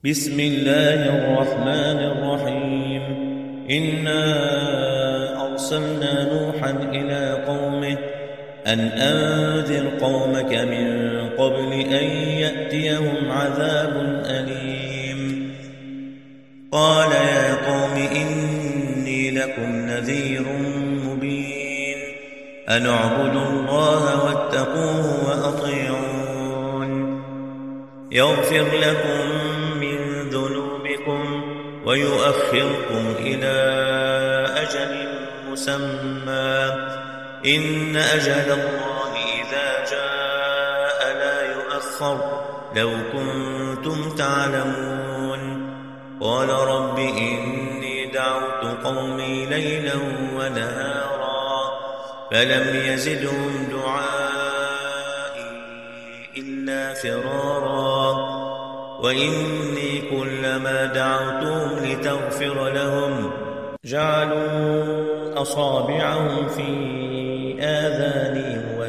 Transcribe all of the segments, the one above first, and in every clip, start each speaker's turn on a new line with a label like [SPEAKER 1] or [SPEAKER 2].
[SPEAKER 1] بسم الله الرحمن الرحيم إنا أرسلنا نوحا إلى قومه أن أنذر قومك من قبل أن يأتيهم عذاب أليم قال يا قوم إني لكم نذير مبين أن اعبدوا الله واتقوه وأطيعون يغفر لكم من ذنوبكم ويؤخركم إلى أجل مسمى إن أجل الله إذا جاء لا يؤخر لو كنتم تعلمون قال رب إني دعوت قومي ليلا ونهارا فلم يزدهم دعائي إلا فرارا وإني كلما دعوتهم لتغفر لهم جعلوا أصابعهم في آذانهم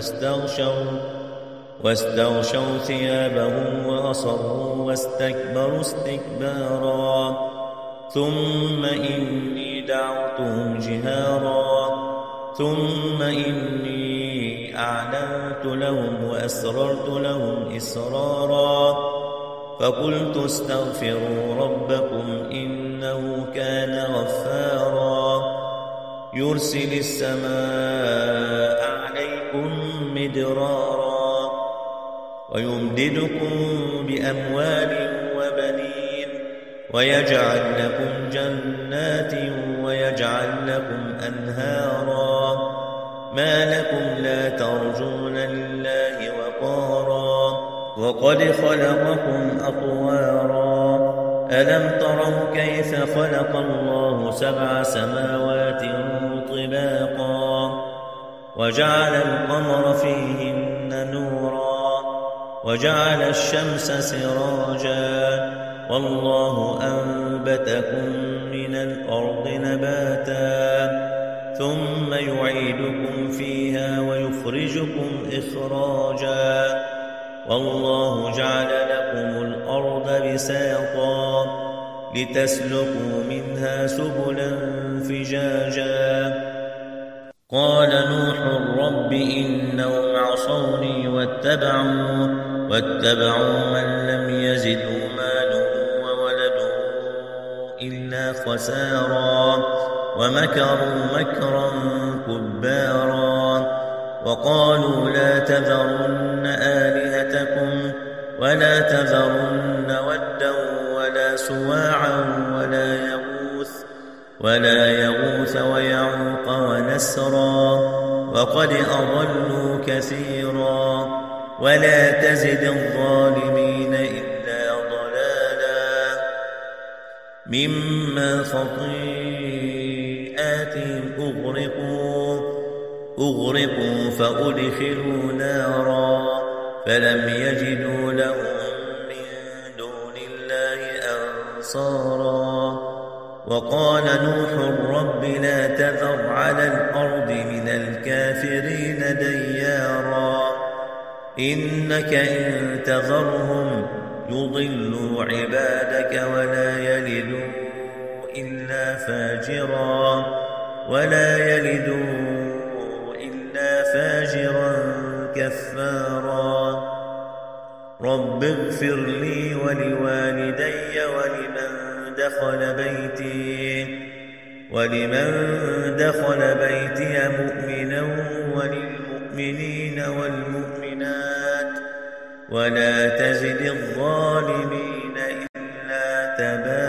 [SPEAKER 1] واستغشوا ثيابهم وأصروا واستكبروا استكبارا ثم إني دعوتهم جهارا ثم إني أعلنت لهم وأسررت لهم إسرارا فقلت استغفروا ربكم إنه كان غفارا يرسل السماء عليكم مدرارا ويمددكم بأموال وبنين ويجعل لكم جنات ويجعل لكم أنهارا ما لكم لا ترجون لله وقارا وقد خلقكم أطوارا ألم تروا كيف خلق الله 7 سماوات طباقا وجعل القمر فيهن نورا وجعل الشمس سراجا والله أنبتكم من الأرض نباتا ثم يعيدكم فيها ويخرجكم إخراجا والله جعل لكم الأرض بساطا لتسلكوا منها سبلا فجاجا قال نوح رب إنهم عصوني واتبعوا من لم يزده ماله وولده إلا خسارا ومكروا مكرا كبارا وقالوا لا تذرن آلهتكم ولا تذرن ودا ولا سواعا ولا يغوث ويعوق ونسرا وقد أضلوا كثيرا ولا تزد الظالمين إلا ضلالا مما خطيئاتهم أغرقوا فأدخلوا نارا فلم يجدوا لهم من دون الله أنصارا وقال نوح رب لا تذر على الأرض من الكافرين ديارا إنك إن تذرهم يضلوا عبادك ولا يلدوا إلا فاجرا كفارا رب اغفر لي ولوالدي ولمن دخل بيتي مؤمنا وللمؤمنين والمؤمنات ولا تزد الظالمين إلا تبارا